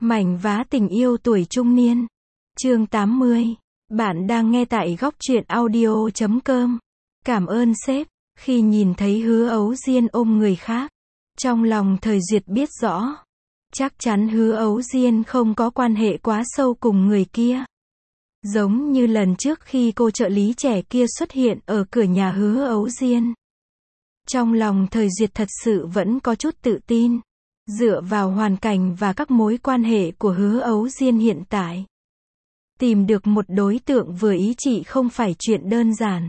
Mảnh vá tình yêu tuổi trung niên. Chương 80. Bạn đang nghe tại góc truyện audio.com. Cảm ơn sếp. Khi nhìn thấy Hứa Ấu Diên ôm người khác, trong lòng Thời Duyệt biết rõ, chắc chắn Hứa Ấu Diên không có quan hệ quá sâu cùng người kia. Giống như lần trước khi cô trợ lý trẻ kia xuất hiện ở cửa nhà Hứa Ấu Diên. Trong lòng Thời Duyệt thật sự vẫn có chút tự tin. Dựa vào hoàn cảnh và các mối quan hệ của Hứa Ấu Diên hiện tại, tìm được một đối tượng vừa ý chị không phải chuyện đơn giản.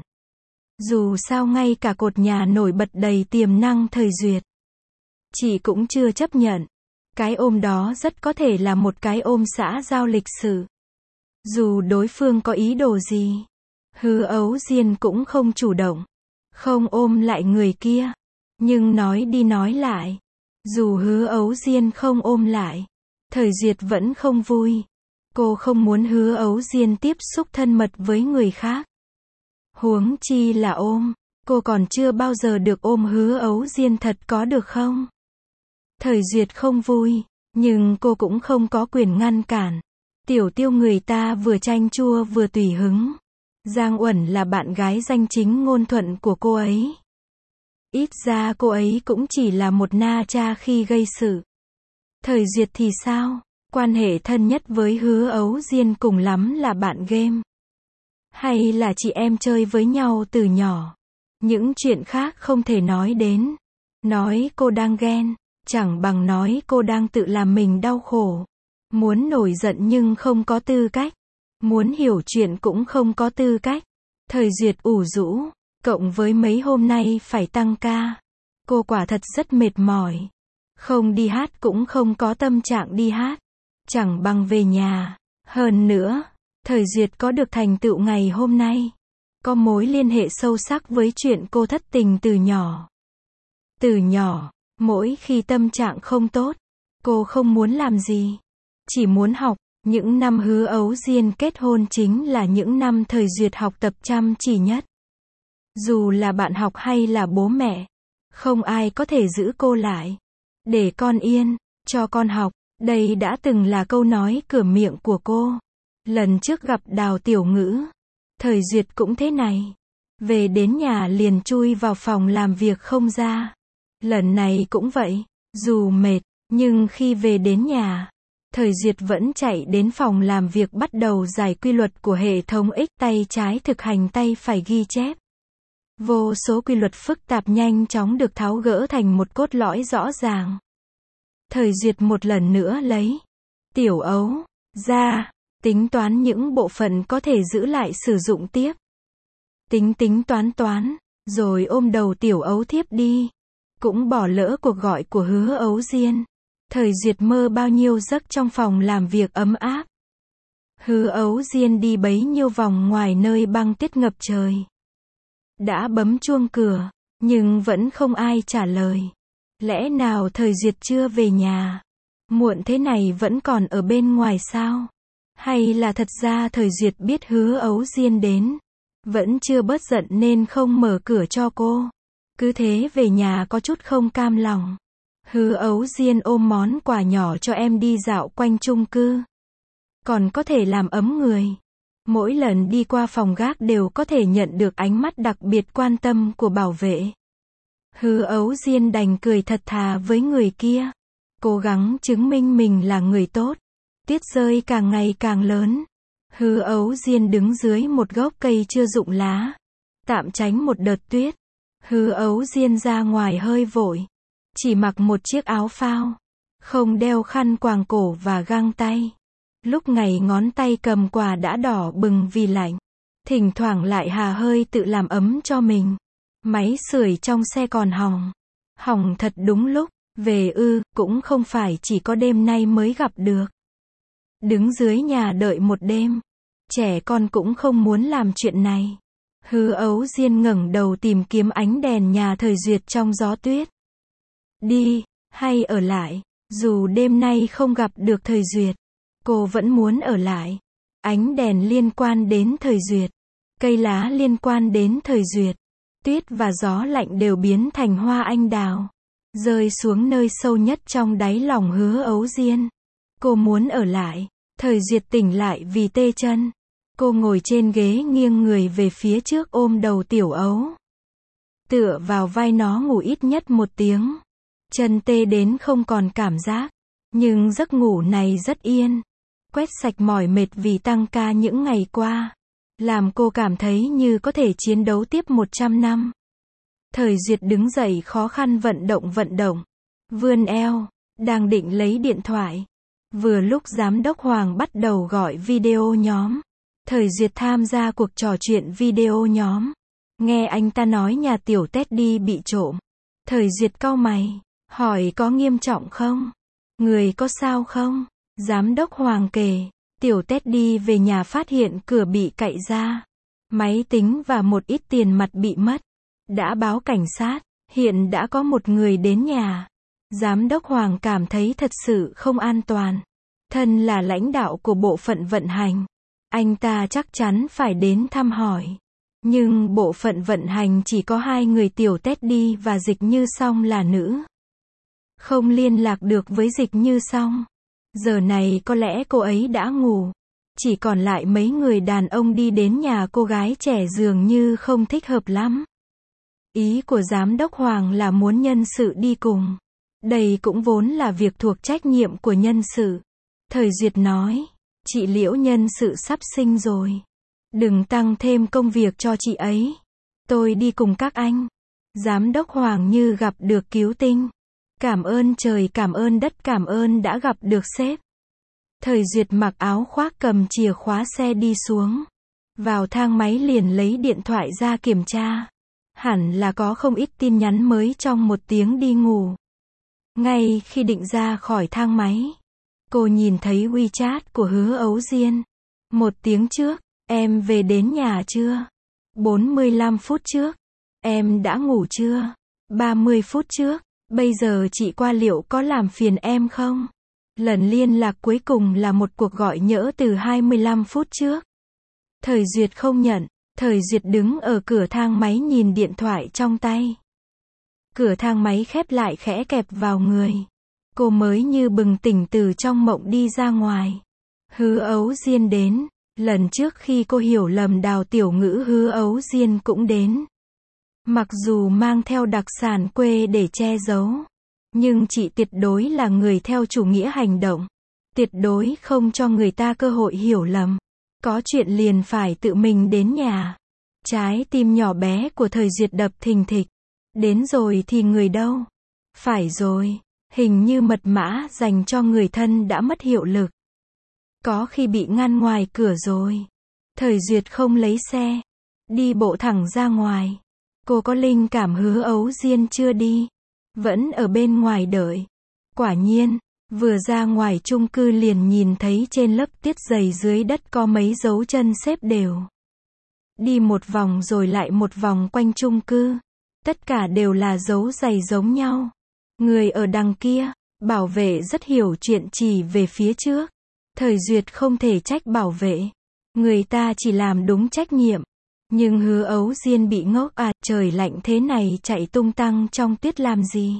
Dù sao ngay cả cột nhà nổi bật đầy tiềm năng Thời Duyệt, chị cũng chưa chấp nhận. Cái ôm đó rất có thể là một cái ôm xã giao lịch sự. Dù đối phương có ý đồ gì, Hứa Ấu Diên cũng không chủ động, không ôm lại người kia. Nhưng nói đi nói lại, dù Hứa Ấu Diên không ôm lại, Thời Duyệt vẫn không vui. Cô không muốn Hứa Ấu Diên tiếp xúc thân mật với người khác. Huống chi là ôm, cô còn chưa bao giờ được ôm Hứa Ấu Diên thật, có được không? Thời Duyệt không vui, nhưng cô cũng không có quyền ngăn cản. Tiểu Tiêu người ta vừa chanh chua vừa tùy hứng. Giang Uẩn là bạn gái danh chính ngôn thuận của cô ấy. Ít ra cô ấy cũng chỉ là một na cha khi gây sự. Thời Duyệt thì sao? Quan hệ thân nhất với Hứa Ấu Diên cùng lắm là bạn game. Hay là chị em chơi với nhau từ nhỏ. Những chuyện khác không thể nói đến. Nói cô đang ghen, chẳng bằng nói cô đang tự làm mình đau khổ. Muốn nổi giận nhưng không có tư cách. Muốn hiểu chuyện cũng không có tư cách. Thời Duyệt ủ rũ, cộng với mấy hôm nay phải tăng ca. Cô quả thật rất mệt mỏi. Không đi hát cũng không có tâm trạng đi hát. Chẳng bằng về nhà. Hơn nữa, Thời Duyệt có được thành tựu ngày hôm nay, có mối liên hệ sâu sắc với chuyện cô thất tình từ nhỏ. Từ nhỏ, mỗi khi tâm trạng không tốt, cô không muốn làm gì, chỉ muốn học. Những năm Hứa Ấu Diên kết hôn chính là những năm Thời Duyệt học tập chăm chỉ nhất. Dù là bạn học hay là bố mẹ, không ai có thể giữ cô lại. Để con yên, cho con học, đây đã từng là câu nói cửa miệng của cô. Lần trước gặp Đào Tiểu Ngữ, Thời Duyệt cũng thế này. Về đến nhà liền chui vào phòng làm việc không ra. Lần này cũng vậy, dù mệt, nhưng khi về đến nhà, Thời Duyệt vẫn chạy đến phòng làm việc bắt đầu giải quy luật của hệ thống X, tay trái thực hành tay phải ghi chép. Vô số quy luật phức tạp nhanh chóng được tháo gỡ thành một cốt lõi rõ ràng. Thời Duyệt một lần nữa lấy Tiểu Ấu ra, tính toán những bộ phận có thể giữ lại sử dụng tiếp. Tính toán, rồi ôm đầu Tiểu Ấu thiếp đi. Cũng bỏ lỡ cuộc gọi của Hứa Ấu Diên. Thời Duyệt mơ bao nhiêu giấc trong phòng làm việc ấm áp. Hứa Ấu Diên đi bấy nhiêu vòng ngoài nơi băng tuyết ngập trời. Đã bấm chuông cửa, nhưng vẫn không ai trả lời. Lẽ nào Thời Duyệt chưa về nhà? Muộn thế này vẫn còn ở bên ngoài sao? Hay là thật ra Thời Duyệt biết Hứa Ấu Diên đến, vẫn chưa bớt giận nên không mở cửa cho cô? Cứ thế về nhà có chút không cam lòng. Hứa Ấu Diên ôm món quà nhỏ cho em đi dạo quanh chung cư. Còn có thể làm ấm người. Mỗi lần đi qua phòng gác đều có thể nhận được ánh mắt đặc biệt quan tâm của bảo vệ. Hứa Ấu Diên đành cười thật thà với người kia. Cố gắng chứng minh mình là người tốt. Tuyết rơi càng ngày càng lớn. Hứa Ấu Diên đứng dưới một gốc cây chưa rụng lá, tạm tránh một đợt tuyết. Hứa Ấu Diên ra ngoài hơi vội. Chỉ mặc một chiếc áo phao. Không đeo khăn quàng cổ và găng tay. Lúc ngày ngón tay cầm quà đã đỏ bừng vì lạnh. Thỉnh thoảng lại hà hơi tự làm ấm cho mình. Máy sưởi trong xe còn hỏng. Hỏng thật đúng lúc. Về cũng không phải chỉ có đêm nay mới gặp được. Đứng dưới nhà đợi một đêm. Trẻ con cũng không muốn làm chuyện này. Hứa Ấu Diên ngẩng đầu tìm kiếm ánh đèn nhà Thời Duyệt trong gió tuyết. Đi, hay ở lại? Dù đêm nay không gặp được Thời Duyệt, cô vẫn muốn ở lại. Ánh đèn liên quan đến Thời Duyệt. Cây lá liên quan đến Thời Duyệt. Tuyết và gió lạnh đều biến thành hoa anh đào, rơi xuống nơi sâu nhất trong đáy lòng Hứa Ấu Diên. Cô muốn ở lại. Thời Duyệt tỉnh lại vì tê chân. Cô ngồi trên ghế nghiêng người về phía trước ôm đầu Tiểu Ấu. Tựa vào vai nó ngủ ít nhất 1 tiếng. Chân tê đến không còn cảm giác. Nhưng giấc ngủ này rất yên. Quét sạch mỏi mệt vì tăng ca những ngày qua. Làm cô cảm thấy như có thể chiến đấu tiếp 100 năm. Thời Duyệt đứng dậy khó khăn vận động. Vươn eo. Đang định lấy điện thoại. Vừa lúc giám đốc Hoàng bắt đầu gọi video nhóm. Thời Duyệt tham gia cuộc trò chuyện video nhóm. Nghe anh ta nói nhà tiểu Teddy bị trộm. Thời Duyệt cau mày. Hỏi có nghiêm trọng không? Người có sao không? Giám đốc Hoàng kể. Tiểu Teddy về nhà phát hiện cửa bị cậy ra. Máy tính và một ít tiền mặt bị mất. Đã báo cảnh sát. Hiện đã có một người đến nhà. Giám đốc Hoàng cảm thấy thật sự không an toàn. Thân là lãnh đạo của bộ phận vận hành. Anh ta chắc chắn phải đến thăm hỏi. Nhưng bộ phận vận hành chỉ có 2 người tiểu Teddy và Dịch Như Song là nữ. Không liên lạc được với Dịch Như Song. Giờ này có lẽ cô ấy đã ngủ. Chỉ còn lại mấy người đàn ông đi đến nhà cô gái trẻ dường như không thích hợp lắm. Ý của giám đốc Hoàng là muốn nhân sự đi cùng. Đây cũng vốn là việc thuộc trách nhiệm của nhân sự. Thời Duyệt nói, chị Liễu nhân sự sắp sinh rồi. Đừng tăng thêm công việc cho chị ấy. Tôi đi cùng các anh. Giám đốc Hoàng như gặp được cứu tinh. Cảm ơn trời cảm ơn đất cảm ơn đã gặp được sếp. Thời Duyệt mặc áo khoác cầm chìa khóa xe đi xuống. Vào thang máy liền lấy điện thoại ra kiểm tra. Hẳn là có không ít tin nhắn mới trong 1 tiếng đi ngủ. Ngay khi định ra khỏi thang máy, cô nhìn thấy WeChat của Hứa Ấu Diên. 1 tiếng trước, em về đến nhà chưa? 45 phút trước, em đã ngủ chưa? 30 phút trước, bây giờ chị qua liệu có làm phiền em không? Lần liên lạc cuối cùng là một cuộc gọi nhỡ từ 25 phút trước. Thời Duyệt không nhận. Thời Duyệt đứng ở cửa thang máy nhìn điện thoại trong tay. Cửa thang máy khép lại khẽ kẹp vào người. Cô mới như bừng tỉnh từ trong mộng đi ra ngoài. Hứa Ấu Diên đến. Lần trước khi cô hiểu lầm Đào Tiểu Ngữ Hứa Ấu Diên cũng đến. Mặc dù mang theo đặc sản quê để che giấu. Nhưng chị tuyệt đối là người theo chủ nghĩa hành động. Tuyệt đối không cho người ta cơ hội hiểu lầm. Có chuyện liền phải tự mình đến nhà. Trái tim nhỏ bé của Thời Duyệt đập thình thịch. Đến rồi thì người đâu? Phải rồi, hình như mật mã dành cho người thân đã mất hiệu lực. Có khi bị ngăn ngoài cửa rồi. Thời Duyệt không lấy xe. Đi bộ thẳng ra ngoài. Cô có linh cảm Hứa Ấu Diên chưa đi. Vẫn ở bên ngoài đợi. Quả nhiên, vừa ra ngoài chung cư liền nhìn thấy trên lớp tuyết dày dưới đất có mấy dấu chân xếp đều. Đi một vòng rồi lại một vòng quanh chung cư. Tất cả đều là dấu giày giống nhau. Người ở đằng kia, bảo vệ rất hiểu chuyện chỉ về phía trước. Thời Duyệt không thể trách bảo vệ. Người ta chỉ làm đúng trách nhiệm. Nhưng Hứa Ấu Diên bị ngốc à, trời lạnh thế này chạy tung tăng trong tuyết làm gì?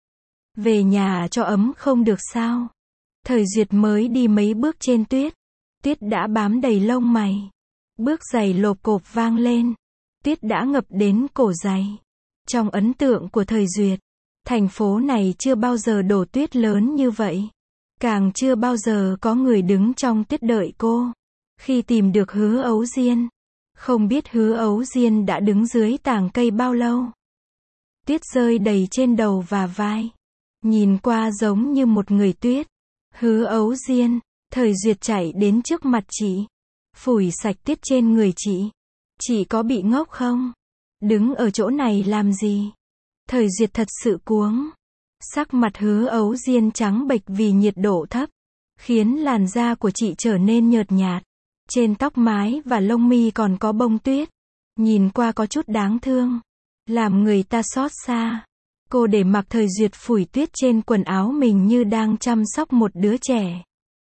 Về nhà cho ấm không được sao? Thời Duyệt mới đi mấy bước trên tuyết. Tuyết đã bám đầy lông mày. Bước giày lộp cộp vang lên. Tuyết đã ngập đến cổ giày. Trong ấn tượng của Thời Duyệt, thành phố này chưa bao giờ đổ tuyết lớn như vậy. Càng chưa bao giờ có người đứng trong tuyết đợi cô. Khi tìm được Hứa Ấu Diên, không biết Hứa Ấu Diên đã đứng dưới tàng cây bao lâu. Tuyết rơi đầy trên đầu và vai. Nhìn qua giống như một người tuyết. Hứa Ấu Diên, Thời Duyệt chạy đến trước mặt chị. Phủi sạch tuyết trên người chị. Chị có bị ngốc không? Đứng ở chỗ này làm gì? Thời Duyệt thật sự cuống. Sắc mặt Hứa Ấu Diên trắng bệch vì nhiệt độ thấp. Khiến làn da của chị trở nên nhợt nhạt. Trên tóc mái và lông mi còn có bông tuyết. Nhìn qua có chút đáng thương. Làm người ta xót xa. Cô để mặc Thời Duyệt phủi tuyết trên quần áo mình như đang chăm sóc một đứa trẻ.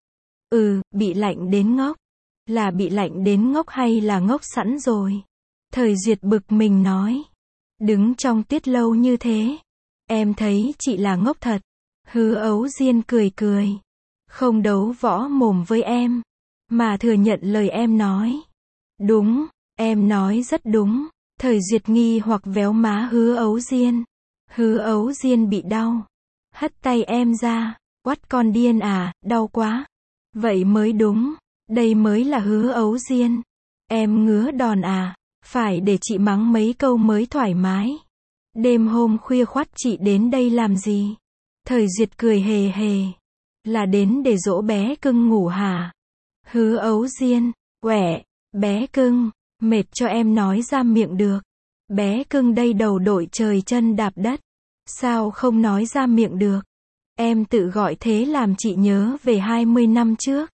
Bị lạnh đến ngốc. Là bị lạnh đến ngốc hay là ngốc sẵn rồi? Thời Duyệt bực mình nói. Đứng trong tuyết lâu như thế. Em thấy chị là ngốc thật. Hứa Ấu Diên cười cười. Không đấu võ mồm với em, mà thừa nhận lời em nói. Đúng, em nói rất đúng. Thời Duyệt nghi hoặc véo má Hứa Ấu Diên. Hứa Ấu Diên bị đau. Hất tay em ra. Oắt con điên à, đau quá. Vậy mới đúng. Đây mới là Hứa Ấu Diên. Em ngứa đòn à. Phải để chị mắng mấy câu mới thoải mái. Đêm hôm khuya khoắt chị đến đây làm gì? Thời Duyệt cười hề hề. Là đến để dỗ bé cưng ngủ hả? Hứa Ấu Diên. Quẻ, bé cưng, mệt cho em nói ra miệng được. Bé cưng đây đầu đội trời chân đạp đất. Sao không nói ra miệng được? Em tự gọi thế làm chị nhớ về 20 năm trước.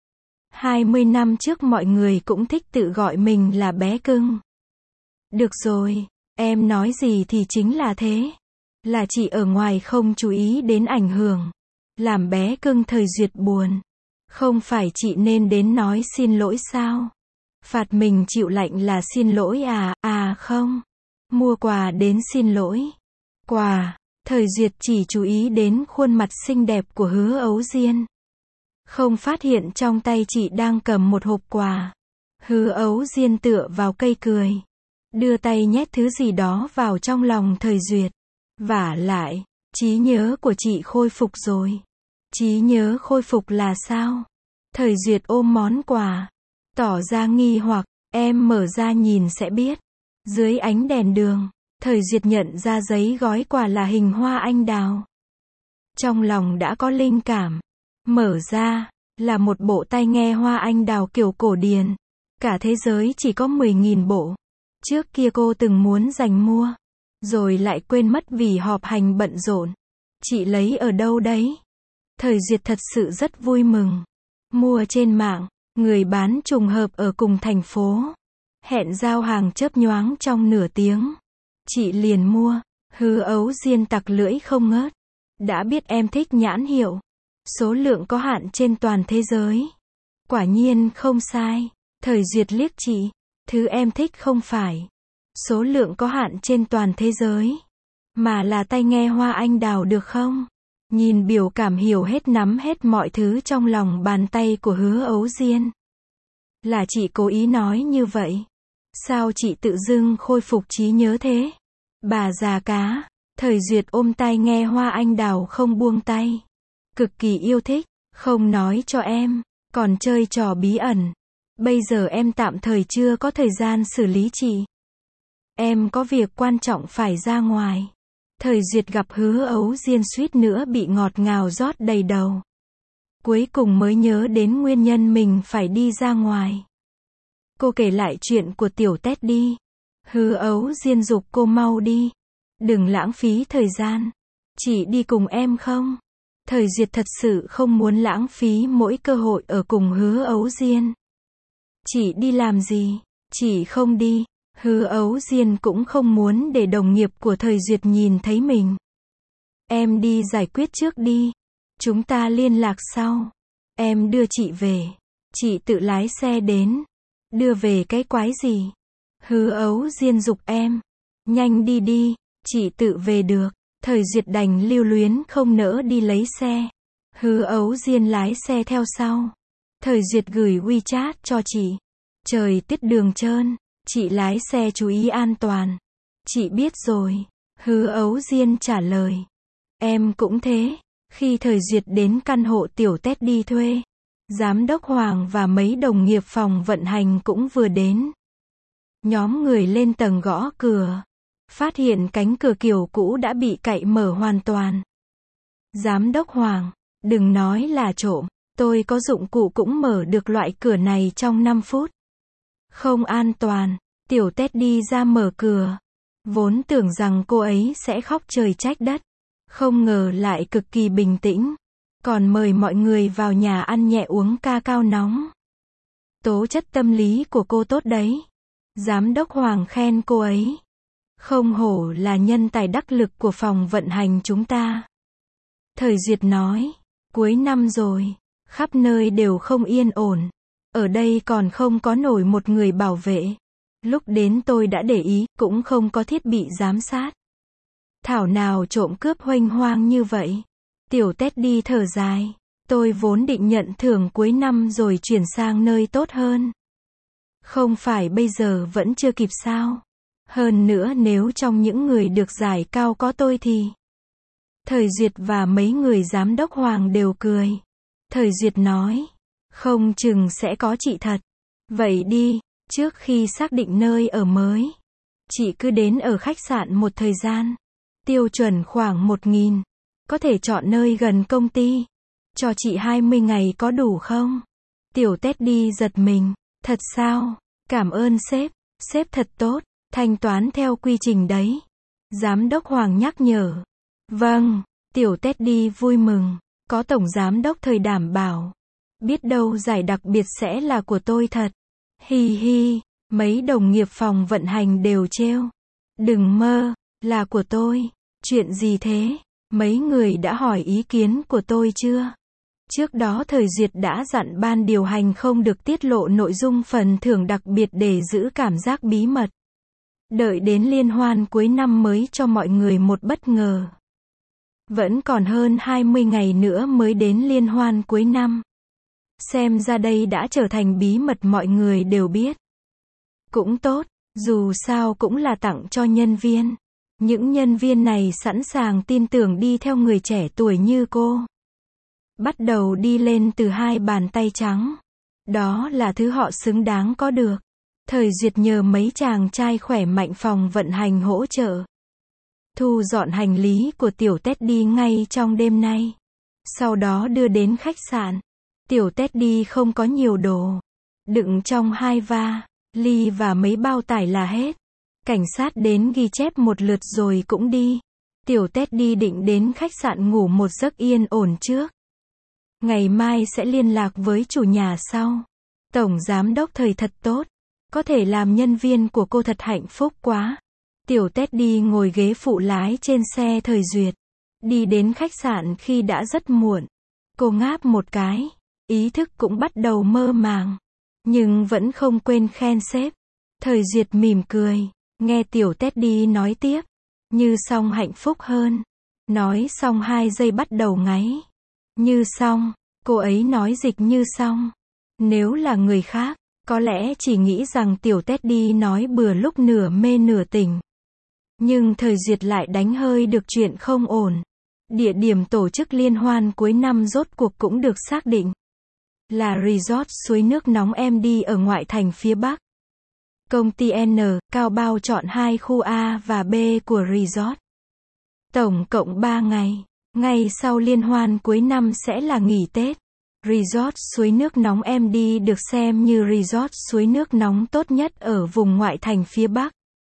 20 năm trước mọi người cũng thích tự gọi mình là bé cưng. Được rồi, em nói gì thì chính là thế. Là chị ở ngoài không chú ý đến ảnh hưởng. Làm bé cưng Thời Duyệt buồn. Không phải chị nên đến nói xin lỗi sao? Phạt mình chịu lạnh là xin lỗi à? À không. Mua quà đến xin lỗi. Quà. Thời Duyệt chỉ chú ý đến khuôn mặt xinh đẹp của Hứa Ấu Diên. Không phát hiện trong tay chị đang cầm một hộp quà. Hứa Ấu Diên tựa vào cây cười. Đưa tay nhét thứ gì đó vào trong lòng Thời Duyệt. Vả lại, trí nhớ của chị khôi phục rồi. Trí nhớ khôi phục là sao? Thời Duyệt ôm món quà. Tỏ ra nghi hoặc, em mở ra nhìn sẽ biết. Dưới ánh đèn đường, Thời Duyệt nhận ra giấy gói quà là hình hoa anh đào. Trong lòng đã có linh cảm. Mở ra, là một bộ tai nghe hoa anh đào kiểu cổ điển. Cả thế giới chỉ có 10.000 bộ. Trước kia cô từng muốn giành mua. Rồi lại quên mất vì họp hành bận rộn. Chị lấy ở đâu đấy? Thời Duyệt thật sự rất vui mừng. Mua trên mạng, người bán trùng hợp ở cùng thành phố. Hẹn giao hàng chớp nhoáng trong nửa tiếng. Chị liền mua. Hứa Ấu Diên tặc lưỡi không ngớt. Đã biết em thích nhãn hiệu. Số lượng có hạn trên toàn thế giới. Quả nhiên không sai. Thời Duyệt liếc chị. Thứ em thích không phải số lượng có hạn trên toàn thế giới, mà là tai nghe hoa anh đào được không? Nhìn biểu cảm hiểu hết nắm hết mọi thứ trong lòng bàn tay của Hứa Ấu Diên. Là chị cố ý nói như vậy. Sao chị tự dưng khôi phục trí nhớ thế? Bà già cá. Thời Duyệt ôm tai nghe hoa anh đào không buông tay. Cực kỳ yêu thích. Không nói cho em. Còn chơi trò bí ẩn. Bây giờ em tạm thời chưa có thời gian xử lý chị. Em có việc quan trọng phải ra ngoài. Thời Duyệt gặp Hứa Ấu Diên suýt nữa bị ngọt ngào rót đầy đầu. Cuối cùng mới nhớ đến nguyên nhân mình phải đi ra ngoài. Cô kể lại chuyện của tiểu Teddy. Hứa Ấu Diên giục cô mau đi. Đừng lãng phí thời gian. Chị đi cùng em không? Thời Duyệt thật sự không muốn lãng phí mỗi cơ hội ở cùng Hứa Ấu Diên. Chị đi làm gì? Chị không đi. Hứa Ấu Diên cũng không muốn để đồng nghiệp của Thời Duyệt nhìn thấy mình. Em đi giải quyết trước đi. Chúng ta liên lạc sau. Em đưa chị về. Chị tự lái xe đến. Đưa về cái quái gì? Hứa Ấu Diên giục em. Nhanh đi đi. Chị tự về được. Thời Duyệt đành lưu luyến không nỡ đi lấy xe. Hứa Ấu Diên lái xe theo sau. Thời Duyệt gửi WeChat cho chị. Trời tiết đường trơn. Chị lái xe chú ý an toàn. Chị biết rồi. Hứa Ấu Diên trả lời. Em cũng thế. Khi Thời Duyệt đến căn hộ tiểu Teddy thuê, Giám đốc Hoàng và mấy đồng nghiệp phòng vận hành cũng vừa đến. Nhóm người lên tầng gõ cửa. Phát hiện cánh cửa kiểu cũ đã bị cậy mở hoàn toàn. Giám đốc Hoàng, đừng nói là trộm. Tôi có dụng cụ cũng mở được loại cửa này trong 5 phút. Không an toàn. Tiểu Teddy ra mở cửa. Vốn tưởng rằng cô ấy sẽ khóc trời trách đất. Không ngờ lại cực kỳ bình tĩnh. Còn mời mọi người vào nhà ăn nhẹ uống ca cao nóng. Tố chất tâm lý của cô tốt đấy. Giám đốc Hoàng khen cô ấy. Không hổ là nhân tài đắc lực của phòng vận hành chúng ta. Thời Duyệt nói. Cuối năm rồi. Khắp nơi đều không yên ổn. Ở đây còn không có nổi một người bảo vệ. Lúc đến tôi đã để ý, cũng không có thiết bị giám sát. Thảo nào trộm cướp huênh hoang như vậy. Tiểu Teddy thở dài. Tôi vốn định nhận thưởng cuối năm rồi chuyển sang nơi tốt hơn. Không phải bây giờ vẫn chưa kịp sao? Hơn nữa nếu trong những người được giải cao có tôi thì... Thời Duyệt và mấy người giám đốc Hoàng đều cười. Thời Duyệt nói, không chừng sẽ có chị thật. Vậy đi, trước khi xác định nơi ở mới, chị cứ đến ở khách sạn một thời gian. Tiêu chuẩn khoảng 1.000. Có thể chọn nơi gần công ty. Cho chị 20 ngày có đủ không? Tiểu Teddy giật mình. Thật sao? Cảm ơn sếp. Sếp thật tốt. Thanh toán theo quy trình đấy. Giám đốc Hoàng nhắc nhở. Vâng. Tiểu Teddy vui mừng. Có tổng giám đốc Thời đảm bảo. Biết đâu giải đặc biệt sẽ là của tôi thật. Hi hi. Mấy đồng nghiệp phòng vận hành đều trêu. Đừng mơ. Là của tôi. Chuyện gì thế? Mấy người đã hỏi ý kiến của tôi chưa? Trước đó Thời Duyệt đã dặn ban điều hành không được tiết lộ nội dung phần thưởng đặc biệt để giữ cảm giác bí mật. Đợi đến liên hoan cuối năm mới cho mọi người một bất ngờ. Vẫn còn hơn 20 ngày nữa mới đến liên hoan cuối năm. Xem ra đây đã trở thành bí mật mọi người đều biết. Cũng tốt, dù sao cũng là tặng cho nhân viên. Những nhân viên này sẵn sàng tin tưởng đi theo người trẻ tuổi như cô. Bắt đầu đi lên từ hai bàn tay trắng. Đó là thứ họ xứng đáng có được. Thời Duyệt nhờ mấy chàng trai khỏe mạnh phòng vận hành hỗ trợ. Thu dọn hành lý của Tiểu Teddy ngay trong đêm nay. Sau đó đưa đến khách sạn. Tiểu Teddy không có nhiều đồ. Đựng trong 2 ly và mấy bao tải là hết. Cảnh sát đến ghi chép một lượt rồi cũng đi. Tiểu Teddy định đến khách sạn ngủ một giấc yên ổn trước. Ngày mai sẽ liên lạc với chủ nhà sau. Tổng giám đốc Thời thật tốt. Có thể làm nhân viên của cô thật hạnh phúc quá. Tiểu Teddy ngồi ghế phụ lái trên xe Thời Duyệt. Đi đến khách sạn khi đã rất muộn. Cô ngáp một cái. Ý thức cũng bắt đầu mơ màng. Nhưng vẫn không quên khen sếp. Thời Duyệt mỉm cười. Nghe Tiểu Teddy nói tiếp. Như Song hạnh phúc hơn. Nói xong 2 giây bắt đầu ngáy. Như Song. Cô ấy nói dịch Như Song. Nếu là người khác, có lẽ chỉ nghĩ rằng Tiểu Teddy nói bừa lúc nửa mê nửa tỉnh. Nhưng Thời Duyệt lại đánh hơi được chuyện không ổn. Địa điểm tổ chức liên hoan cuối năm rốt cuộc cũng được xác định. Là resort suối nước nóng MD ở ngoại thành phía Bắc. Công ty N. Cao Bao chọn 2 khu A và B của resort. Tổng cộng 3 ngày. Ngay sau liên hoan cuối năm sẽ là nghỉ Tết. Resort suối nước nóng MD được xem như resort suối nước nóng tốt nhất ở vùng ngoại thành phía Bắc.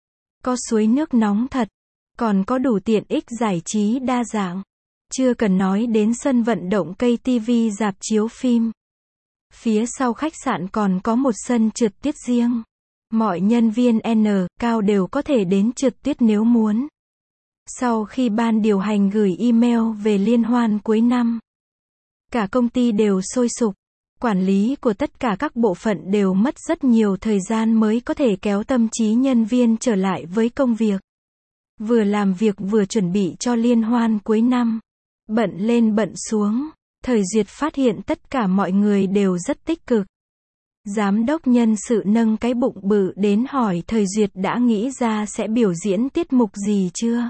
Có suối nước nóng thật. Còn có đủ tiện ích giải trí đa dạng. Chưa cần nói đến sân vận động cây TV rạp chiếu phim. Phía sau khách sạn còn có một sân trượt tuyết riêng. Mọi nhân viên N. Cao đều có thể đến trượt tuyết nếu muốn. Sau khi ban điều hành gửi email về liên hoan cuối năm, cả công ty đều sôi sục. Quản lý của tất cả các bộ phận đều mất rất nhiều thời gian mới có thể kéo tâm trí nhân viên trở lại với công việc. Vừa làm việc vừa chuẩn bị cho liên hoan cuối năm. Bận lên bận xuống. Thời Duyệt phát hiện tất cả mọi người đều rất tích cực. Giám đốc nhân sự nâng cái bụng bự đến hỏi Thời Duyệt đã nghĩ ra sẽ biểu diễn tiết mục gì chưa?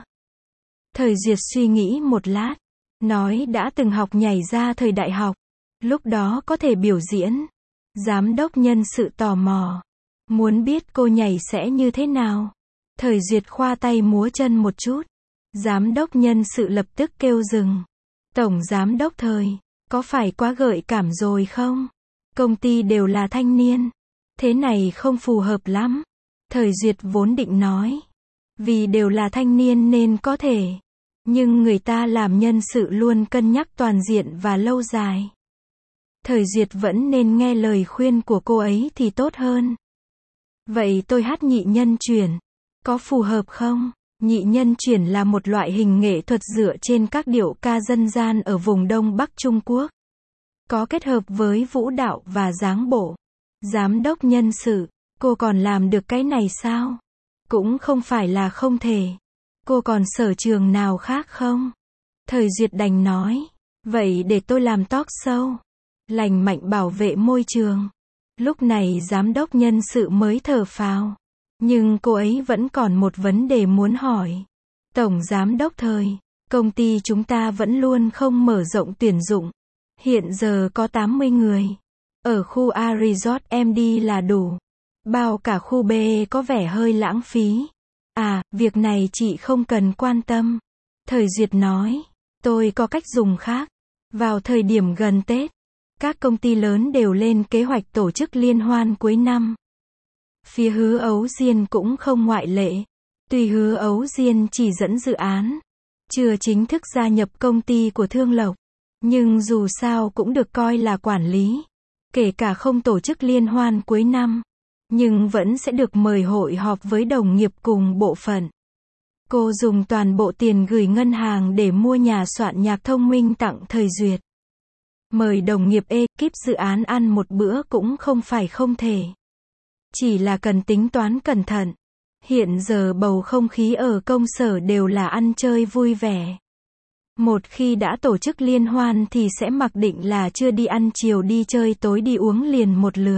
Thời Duyệt suy nghĩ một lát. Nói đã từng học nhảy ra thời đại học. Lúc đó có thể biểu diễn. Giám đốc nhân sự tò mò. Muốn biết cô nhảy sẽ như thế nào? Thời Duyệt khoa tay múa chân một chút. Giám đốc nhân sự lập tức kêu dừng. Tổng giám đốc Thời, có phải quá gợi cảm rồi không? Công ty đều là thanh niên. Thế này không phù hợp lắm. Thời Duyệt vốn định nói. Vì đều là thanh niên nên có thể. Nhưng người ta làm nhân sự luôn cân nhắc toàn diện và lâu dài. Thời Duyệt vẫn nên nghe lời khuyên của cô ấy thì tốt hơn. Vậy tôi hát nhị nhân chuyển. Có phù hợp không? Nhị nhân chuyển là một loại hình nghệ thuật dựa trên các điệu ca dân gian ở vùng Đông Bắc Trung Quốc. Có kết hợp với vũ đạo và dáng bộ. Giám đốc nhân sự, cô còn làm được cái này sao? Cũng không phải là không thể. Cô còn sở trường nào khác không? Thời Duyệt đành nói. Vậy để tôi làm talk show. Lành mạnh bảo vệ môi trường. Lúc này giám đốc nhân sự mới thở phào. Nhưng cô ấy vẫn còn một vấn đề muốn hỏi. Tổng giám đốc Thời, công ty chúng ta vẫn luôn không mở rộng tuyển dụng. Hiện giờ có 80 người. Ở khu A Resort MD là đủ. Bao cả khu B có vẻ hơi lãng phí. À, việc này chị không cần quan tâm. Thời Duyệt nói, tôi có cách dùng khác. Vào thời điểm gần Tết, các công ty lớn đều lên kế hoạch tổ chức liên hoan cuối năm. Phía Hứa Ấu Diên cũng không ngoại lệ. Tuy Hứa Ấu Diên chỉ dẫn dự án, chưa chính thức gia nhập công ty của Thương Lộc, nhưng dù sao cũng được coi là quản lý. Kể cả không tổ chức liên hoan cuối năm, nhưng vẫn sẽ được mời hội họp với đồng nghiệp cùng bộ phận. Cô dùng toàn bộ tiền gửi ngân hàng để mua nhà soạn nhạc thông minh tặng Thời Duyệt. Mời đồng nghiệp ekip dự án ăn một bữa cũng không phải không thể. Chỉ là cần tính toán cẩn thận. Hiện giờ bầu không khí ở công sở đều là ăn chơi vui vẻ. Một khi đã tổ chức liên hoan thì sẽ mặc định là chưa đi ăn chiều đi chơi tối đi uống liền một lượt.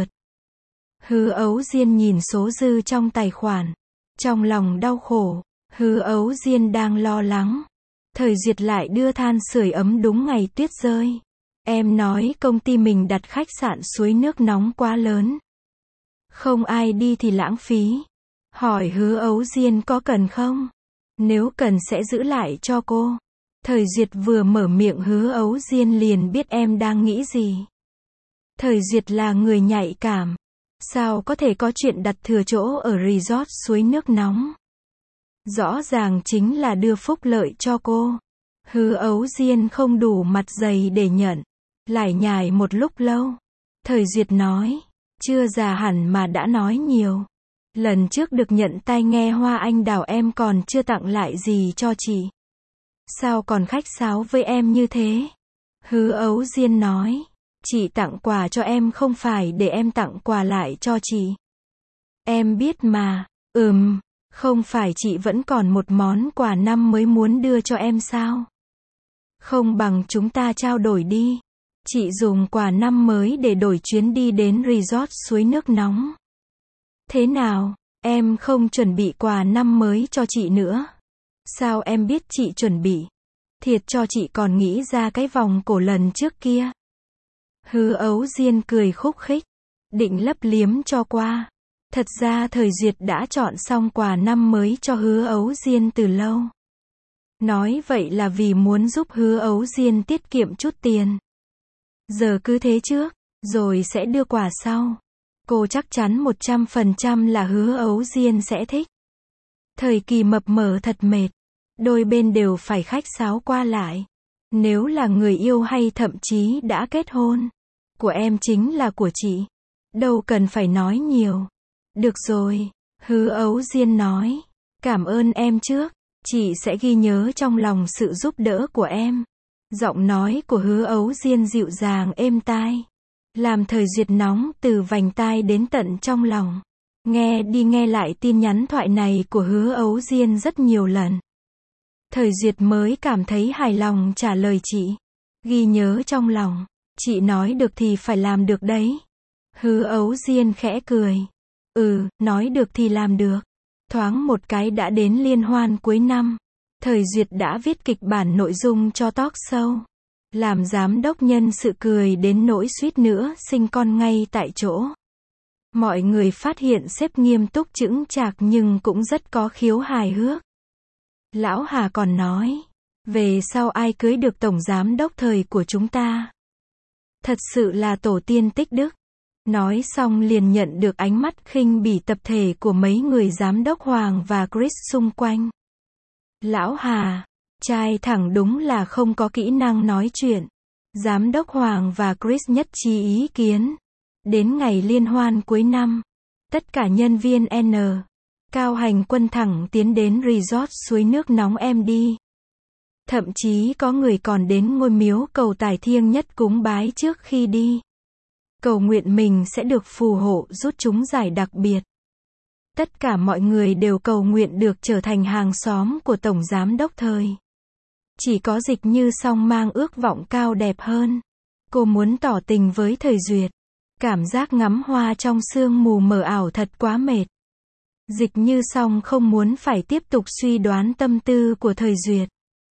Hứa Ấu Diên nhìn số dư trong tài khoản. Trong lòng đau khổ. Hứa Ấu Diên đang lo lắng. Thời Duyệt lại đưa than sưởi ấm đúng ngày tuyết rơi. Em nói công ty mình đặt khách sạn suối nước nóng quá lớn. Không ai đi thì lãng phí. Hỏi Hứa Ấu Diên có cần không? Nếu cần sẽ giữ lại cho cô. Thời Duyệt vừa mở miệng Hứa Ấu Diên liền biết em đang nghĩ gì. Thời Duyệt là người nhạy cảm. Sao có thể có chuyện đặt thừa chỗ ở resort suối nước nóng? Rõ ràng chính là đưa phúc lợi cho cô. Hứa Ấu Diên không đủ mặt dày để nhận. Lải nhải một lúc lâu. Thời Duyệt nói. Chưa già hẳn mà đã nói nhiều. Lần trước được nhận tai nghe hoa anh đào em còn chưa tặng lại gì cho chị. Sao còn khách sáo với em như thế? Hứa Ấu Diên nói. Chị tặng quà cho em không phải để em tặng quà lại cho chị. Em biết mà. Không phải chị vẫn còn một món quà năm mới muốn đưa cho em sao? Không bằng chúng ta trao đổi đi. Chị dùng quà năm mới để đổi chuyến đi đến resort suối nước nóng. Thế nào, em không chuẩn bị quà năm mới cho chị nữa? Sao em biết chị chuẩn bị? Thiệt cho chị còn nghĩ ra cái vòng cổ lần trước kia. Hứa Ấu Diên cười khúc khích. Định lấp liếm cho qua. Thật ra Thời Duyệt đã chọn xong quà năm mới cho Hứa Ấu Diên từ lâu. Nói vậy là vì muốn giúp Hứa Ấu Diên tiết kiệm chút tiền. Giờ cứ thế trước, rồi sẽ đưa quà sau. Cô chắc chắn 100% là Hứa Ấu Diên sẽ thích. Thời kỳ mập mờ thật mệt. Đôi bên đều phải khách sáo qua lại. Nếu là người yêu hay thậm chí đã kết hôn, của em chính là của chị. Đâu cần phải nói nhiều. Được rồi, Hứa Ấu Diên nói. Cảm ơn em trước. Chị sẽ ghi nhớ trong lòng sự giúp đỡ của em. Giọng nói của Hứa Ấu Diên dịu dàng êm tai. Làm Thời Duyệt nóng từ vành tai đến tận trong lòng. Nghe đi nghe lại tin nhắn thoại này của Hứa Ấu Diên rất nhiều lần. Thời Duyệt mới cảm thấy hài lòng trả lời chị. Ghi nhớ trong lòng. Chị nói được thì phải làm được đấy. Hứa Ấu Diên khẽ cười. Nói được thì làm được. Thoáng một cái đã đến liên hoan cuối năm. Thời Duyệt đã viết kịch bản nội dung cho talk show. Làm giám đốc nhân sự cười đến nỗi suýt nữa sinh con ngay tại chỗ. Mọi người phát hiện sếp nghiêm túc chững chạc nhưng cũng rất có khiếu hài hước. Lão Hà còn nói. Về sau ai cưới được tổng giám đốc Thời của chúng ta? Thật sự là tổ tiên tích đức. Nói xong liền nhận được ánh mắt khinh bỉ tập thể của mấy người giám đốc Hoàng và Chris xung quanh. Lão Hà, trai thẳng đúng là không có kỹ năng nói chuyện. Giám đốc Hoàng và Chris nhất trí ý kiến. Đến ngày liên hoan cuối năm, tất cả nhân viên N. Cao hành quân thẳng tiến đến resort suối nước nóng MD. Thậm chí có người còn đến ngôi miếu cầu tài thiêng nhất cúng bái trước khi đi. Cầu nguyện mình sẽ được phù hộ rút chúng giải đặc biệt. Tất cả mọi người đều cầu nguyện được trở thành hàng xóm của Tổng Giám đốc Thời. Chỉ có Dịch Như Song mang ước vọng cao đẹp hơn. Cô muốn tỏ tình với Thời Duyệt. Cảm giác ngắm hoa trong sương mù mờ ảo thật quá mệt. Dịch Như Song không muốn phải tiếp tục suy đoán tâm tư của Thời Duyệt.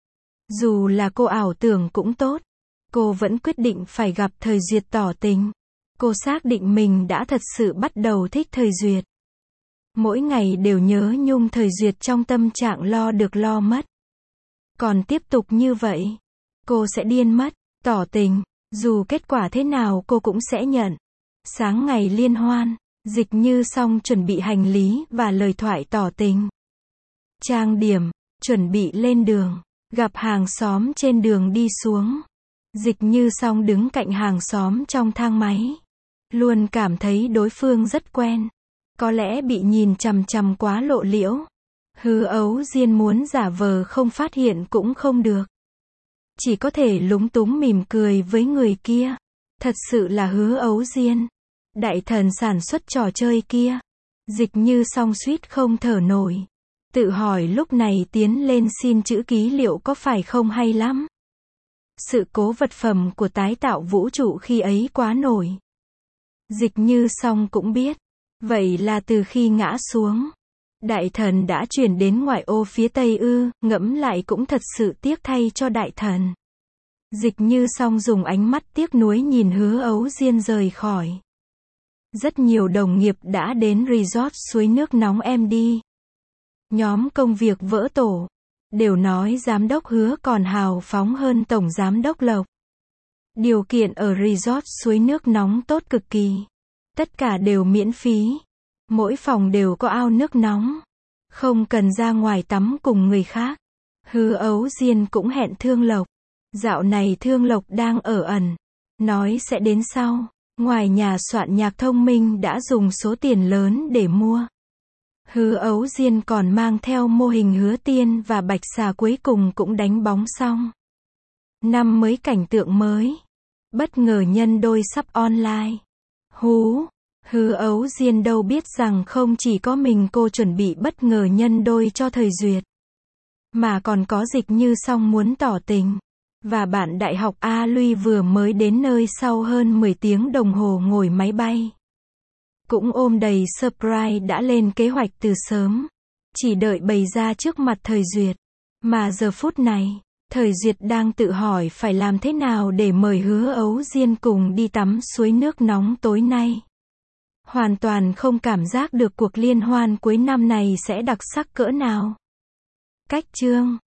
Dù là cô ảo tưởng cũng tốt. Cô vẫn quyết định phải gặp Thời Duyệt tỏ tình. Cô xác định mình đã thật sự bắt đầu thích Thời Duyệt. Mỗi ngày đều nhớ nhung Thời Duyệt trong tâm trạng lo được lo mất. Còn tiếp tục như vậy, cô sẽ điên mất. Tỏ tình, dù kết quả thế nào cô cũng sẽ nhận. Sáng ngày liên hoan, Dịch Như Song chuẩn bị hành lý và lời thoại tỏ tình. Trang điểm, chuẩn bị lên đường, gặp hàng xóm trên đường đi xuống. Dịch Như Song đứng cạnh hàng xóm trong thang máy. Luôn cảm thấy đối phương rất quen. Có lẽ bị nhìn chằm chằm quá lộ liễu. Hứa Ấu Diên muốn giả vờ không phát hiện cũng không được. Chỉ có thể lúng túng mỉm cười với người kia. Thật sự là Hứa Ấu Diên. Đại thần sản xuất trò chơi kia. Dịch Như Song suýt không thở nổi. Tự hỏi lúc này tiến lên xin chữ ký liệu có phải không hay lắm. Sự cố vật phẩm của tái tạo vũ trụ khi ấy quá nổi. Dịch Như Song cũng biết. Vậy là từ khi ngã xuống, đại thần đã chuyển đến ngoại ô phía Tây ư, ngẫm lại cũng thật sự tiếc thay cho đại thần. Dịch Như Song dùng ánh mắt tiếc nuối nhìn Hứa Ấu Diên rời khỏi. Rất nhiều đồng nghiệp đã đến resort suối nước nóng em đi. Nhóm công việc vỡ tổ. Đều nói giám đốc Hứa còn hào phóng hơn tổng giám đốc Lộc. Điều kiện ở resort suối nước nóng tốt cực kỳ. Tất cả đều miễn phí. Mỗi phòng đều có ao nước nóng. Không cần ra ngoài tắm cùng người khác. Hứa Ấu Diên cũng hẹn Thương Lộc. Dạo này Thương Lộc đang ở ẩn. Nói sẽ đến sau. Ngoài nhà soạn nhạc thông minh đã dùng số tiền lớn để mua. Hứa Ấu Diên còn mang theo mô hình Hứa Tiên và Bạch Xà cuối cùng cũng đánh bóng xong. Năm mới cảnh tượng mới. Bất ngờ nhân đôi sắp online. Hú! Hứa Ấu Diên đâu biết rằng không chỉ có mình cô chuẩn bị bất ngờ nhân đôi cho Thời Duyệt. Mà còn có Dịch Như Song muốn tỏ tình. Và bạn đại học A Luy vừa mới đến nơi sau hơn 10 tiếng đồng hồ ngồi máy bay. Cũng ôm đầy surprise đã lên kế hoạch từ sớm. Chỉ đợi bày ra trước mặt Thời Duyệt. Mà giờ phút này, Thời Duyệt đang tự hỏi phải làm thế nào để mời Hứa Ấu Diên cùng đi tắm suối nước nóng tối nay. Hoàn toàn không cảm giác được cuộc liên hoan cuối năm này sẽ đặc sắc cỡ nào. Cách chương